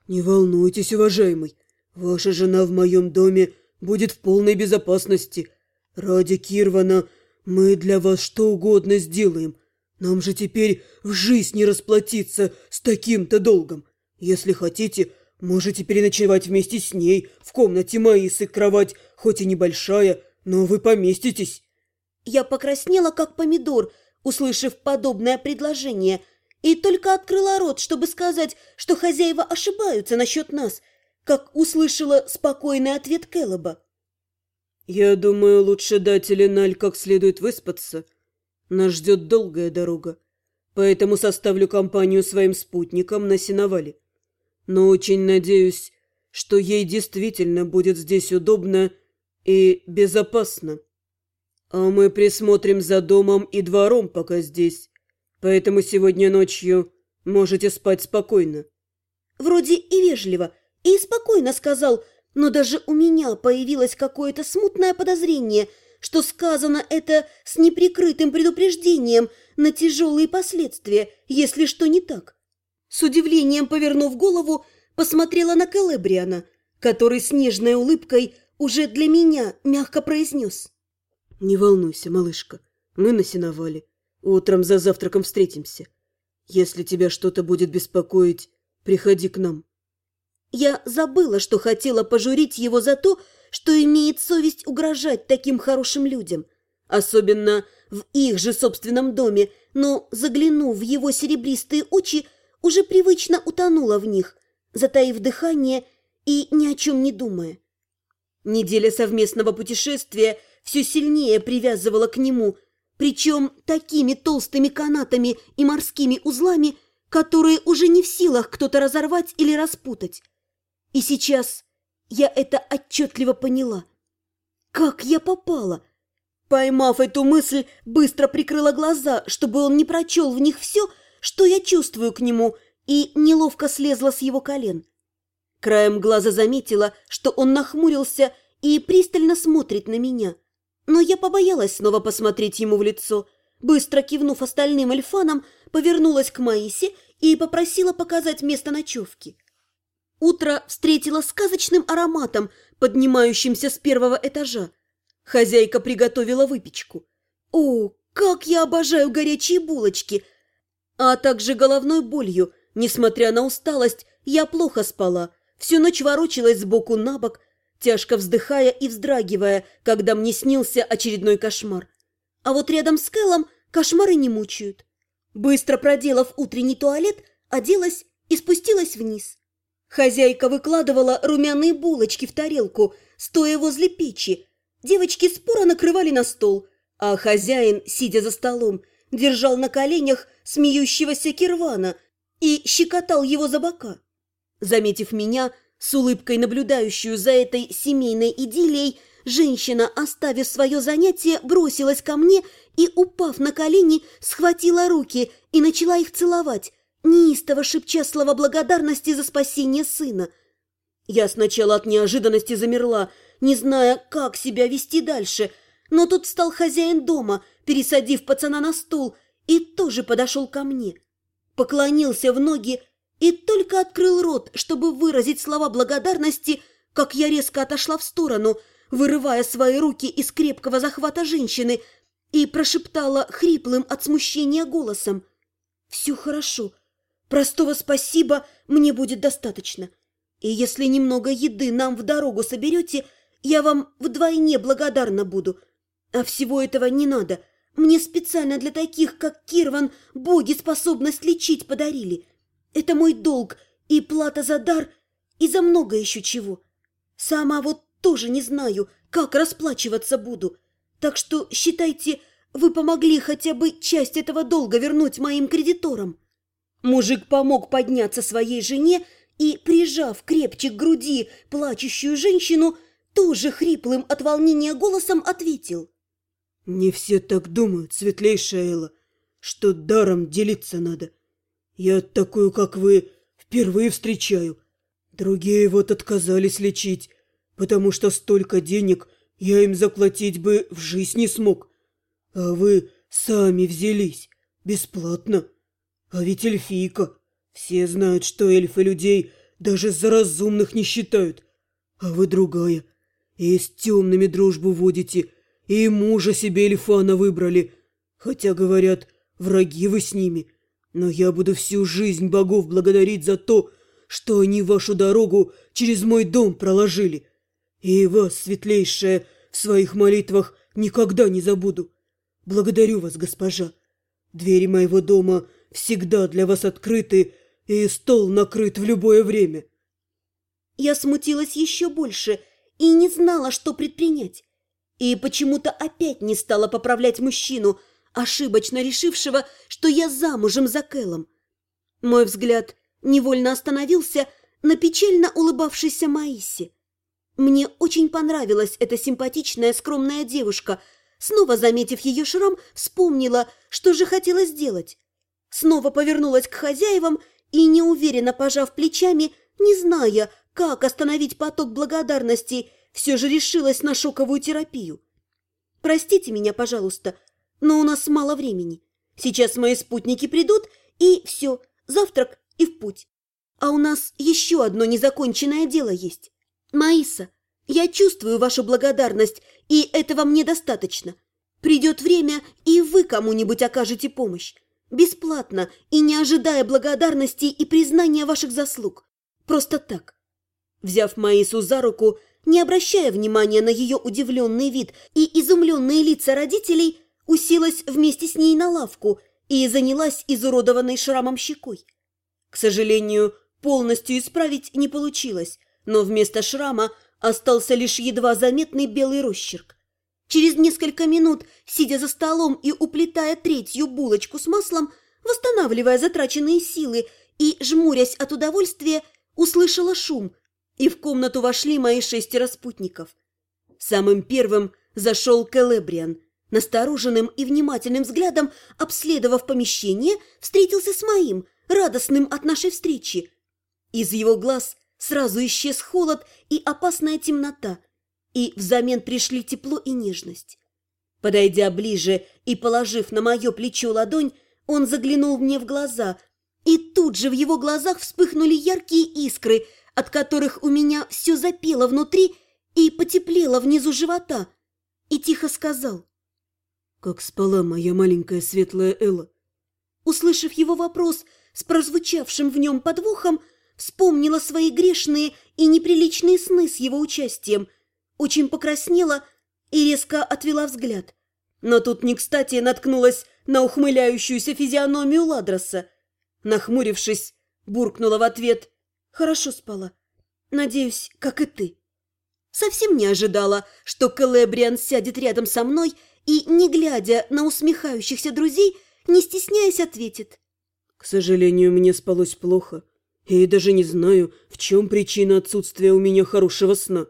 Не волнуйтесь, уважаемый. Ваша жена в моем доме будет в полной безопасности. Ради Кирвана мы для вас что угодно сделаем. Нам же теперь в жизнь не расплатиться с таким-то долгом. Если хотите, можете переночевать вместе с ней в комнате Маисы. Кровать хоть и небольшая, но вы поместитесь». Я покраснела, как помидор, услышав подобное предложение, и только открыла рот, чтобы сказать, что хозяева ошибаются насчет нас, как услышала спокойный ответ Кэллоба. «Я думаю, лучше дать Эленаль как следует выспаться. Нас ждет долгая дорога, поэтому составлю компанию своим спутникам на сеновале. Но очень надеюсь, что ей действительно будет здесь удобно и безопасно. А мы присмотрим за домом и двором пока здесь, поэтому сегодня ночью можете спать спокойно». Вроде и вежливо, и спокойно сказал, но даже у меня появилось какое-то смутное подозрение, что сказано это с неприкрытым предупреждением на тяжелые последствия, если что не так. С удивлением повернув голову, посмотрела на Келебриана, который с нежной улыбкой уже для меня мягко произнес: «Не волнуйся, малышка, мы на сеновале. Утром за завтраком встретимся. Если тебя что-то будет беспокоить, приходи к нам». Я забыла, что хотела пожурить его за то, что имеет совесть угрожать таким хорошим людям, особенно в их же собственном доме, но, заглянув в его серебристые очи, уже привычно утонула в них, затаив дыхание и ни о чем не думая. Неделя совместного путешествия все сильнее привязывала к нему, причем такими толстыми канатами и морскими узлами, которые уже не в силах кто-то разорвать или распутать. И сейчас я это отчетливо поняла. Как я попала? Поймав эту мысль, быстро прикрыла глаза, чтобы он не прочел в них все, что я чувствую к нему, и неловко слезла с его колен. Краем глаза заметила, что он нахмурился и пристально смотрит на меня. Но я побоялась снова посмотреть ему в лицо. Быстро кивнув остальным эльфанам, повернулась к Маисе и попросила показать место ночевки. Утро встретило сказочным ароматом, поднимающимся с первого этажа. Хозяйка приготовила выпечку. О, как я обожаю горячие булочки! А также головной болью. Несмотря на усталость, я плохо спала. Всю ночь ворочалась сбоку на бок, тяжко вздыхая и вздрагивая, когда мне снился очередной кошмар. А вот рядом с Кэлом кошмары не мучают. Быстро проделав утренний туалет, оделась и спустилась вниз. Хозяйка выкладывала румяные булочки в тарелку, стоя возле печи. Девочки споро накрывали на стол, а хозяин, сидя за столом, держал на коленях смеющегося Кирвана и щекотал его за бока. Заметив меня, с улыбкой наблюдающую за этой семейной идиллией, женщина, оставив свое занятие, бросилась ко мне и, упав на колени, схватила руки и начала их целовать, неистово шепча слова благодарности за спасение сына. Я сначала от неожиданности замерла, не зная, как себя вести дальше, но тут встал хозяин дома, пересадив пацана на стул, и тоже подошел ко мне. Поклонился в ноги и только открыл рот, чтобы выразить слова благодарности, как я резко отошла в сторону, вырывая свои руки из крепкого захвата женщины, и прошептала хриплым от смущения голосом: «Все хорошо. Простого спасибо мне будет достаточно. И если немного еды нам в дорогу соберете, я вам вдвойне благодарна буду. А всего этого не надо. Мне специально для таких, как Кирван, боги способность лечить подарили. Это мой долг и плата за дар, и за много еще чего. Сама вот тоже не знаю, как расплачиваться буду. Так что, считайте, вы помогли хотя бы часть этого долга вернуть моим кредиторам». Мужик помог подняться своей жене и, прижав крепче к груди плачущую женщину, тоже хриплым от волнения голосом ответил: «Не все так думают, светлейшая Элла, что даром делиться надо. Я такую, как вы, впервые встречаю. Другие вот отказались лечить, потому что столько денег я им заплатить бы в жизнь не смог. А вы сами взялись, бесплатно. А ведь эльфийка. Все знают, что эльфы людей даже за разумных не считают. А вы другая. И с темными дружбу водите, и мужа себе Эльфана выбрали. Хотя, говорят, враги вы с ними. Но я буду всю жизнь богов благодарить за то, что они вашу дорогу через мой дом проложили. И вас, светлейшая, в своих молитвах никогда не забуду. Благодарю вас, госпожа. Двери моего дома всегда для вас открыты, и стол накрыт в любое время». Я смутилась еще больше и не знала, что предпринять. И почему-то опять не стала поправлять мужчину, ошибочно решившего, что я замужем за Кэлом. Мой взгляд невольно остановился на печально улыбавшейся Маисе. Мне очень понравилась эта симпатичная, скромная девушка. Снова заметив ее шрам, вспомнила, что же хотела сделать. Снова повернулась к хозяевам и, неуверенно пожав плечами, не зная, как остановить поток благодарности, все же решилась на шоковую терапию. «Простите меня, пожалуйста, но у нас мало времени. Сейчас мои спутники придут, и все, завтрак и в путь. А у нас еще одно незаконченное дело есть. Маиса, я чувствую вашу благодарность, и этого мне достаточно. Придет время, и вы кому-нибудь окажете помощь. Бесплатно и не ожидая благодарности и признания ваших заслуг. Просто так». Взяв Маису за руку, не обращая внимания на ее удивленный вид и изумленные лица родителей, уселась вместе с ней на лавку и занялась изуродованной шрамом щекой. К сожалению, полностью исправить не получилось, но вместо шрама остался лишь едва заметный белый росчерк. Через несколько минут, сидя за столом и уплетая третью булочку с маслом, восстанавливая затраченные силы и, жмурясь от удовольствия, услышала шум, и в комнату вошли мои 6 спутников. Самым первым зашел Келебриан. Настороженным и внимательным взглядом, обследовав помещение, встретился с моим, радостным от нашей встречи. Из его глаз сразу исчез холод и опасная темнота, и взамен пришли тепло и нежность. Подойдя ближе и положив на мое плечо ладонь, он заглянул мне в глаза, и тут же в его глазах вспыхнули яркие искры, от которых у меня все запело внутри и потеплело внизу живота, и тихо сказал: «Как спала моя маленькая светлая Элла?» Услышав его вопрос с прозвучавшим в нем подвохом, вспомнила свои грешные и неприличные сны с его участием, очень покраснела и резко отвела взгляд. Но тут не кстати наткнулась на ухмыляющуюся физиономию Ладроса. Нахмурившись, буркнула в ответ: «Хорошо спала. Надеюсь, как и ты». Совсем не ожидала, что Келебриан сядет рядом со мной и, не глядя на усмехающихся друзей, не стесняясь, ответит: «К сожалению, мне спалось плохо, и даже не знаю, в чем причина отсутствия у меня хорошего сна».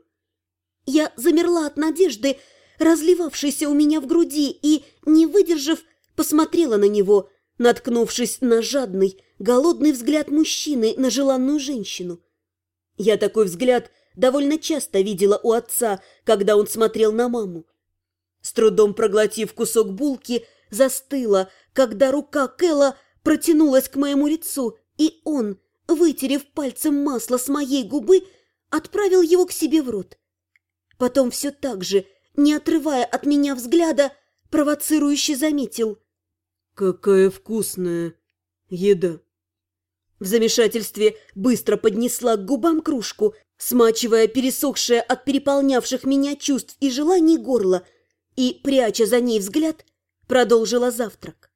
Я замерла от надежды, разливавшейся у меня в груди, и, не выдержав, посмотрела на него, наткнувшись на жадный, голодный взгляд мужчины на желанную женщину. Я такой взгляд довольно часто видела у отца, когда он смотрел на маму. С трудом проглотив кусок булки, застыла, когда рука Кэла протянулась к моему лицу, и он, вытерев пальцем масло с моей губы, отправил его к себе в рот. Потом все так же, не отрывая от меня взгляда, провоцирующе заметил: «Какая вкусная еда!» В замешательстве быстро поднесла к губам кружку, смачивая пересохшее от переполнявших меня чувств и желаний горло, и, пряча за ней взгляд, продолжила завтрак.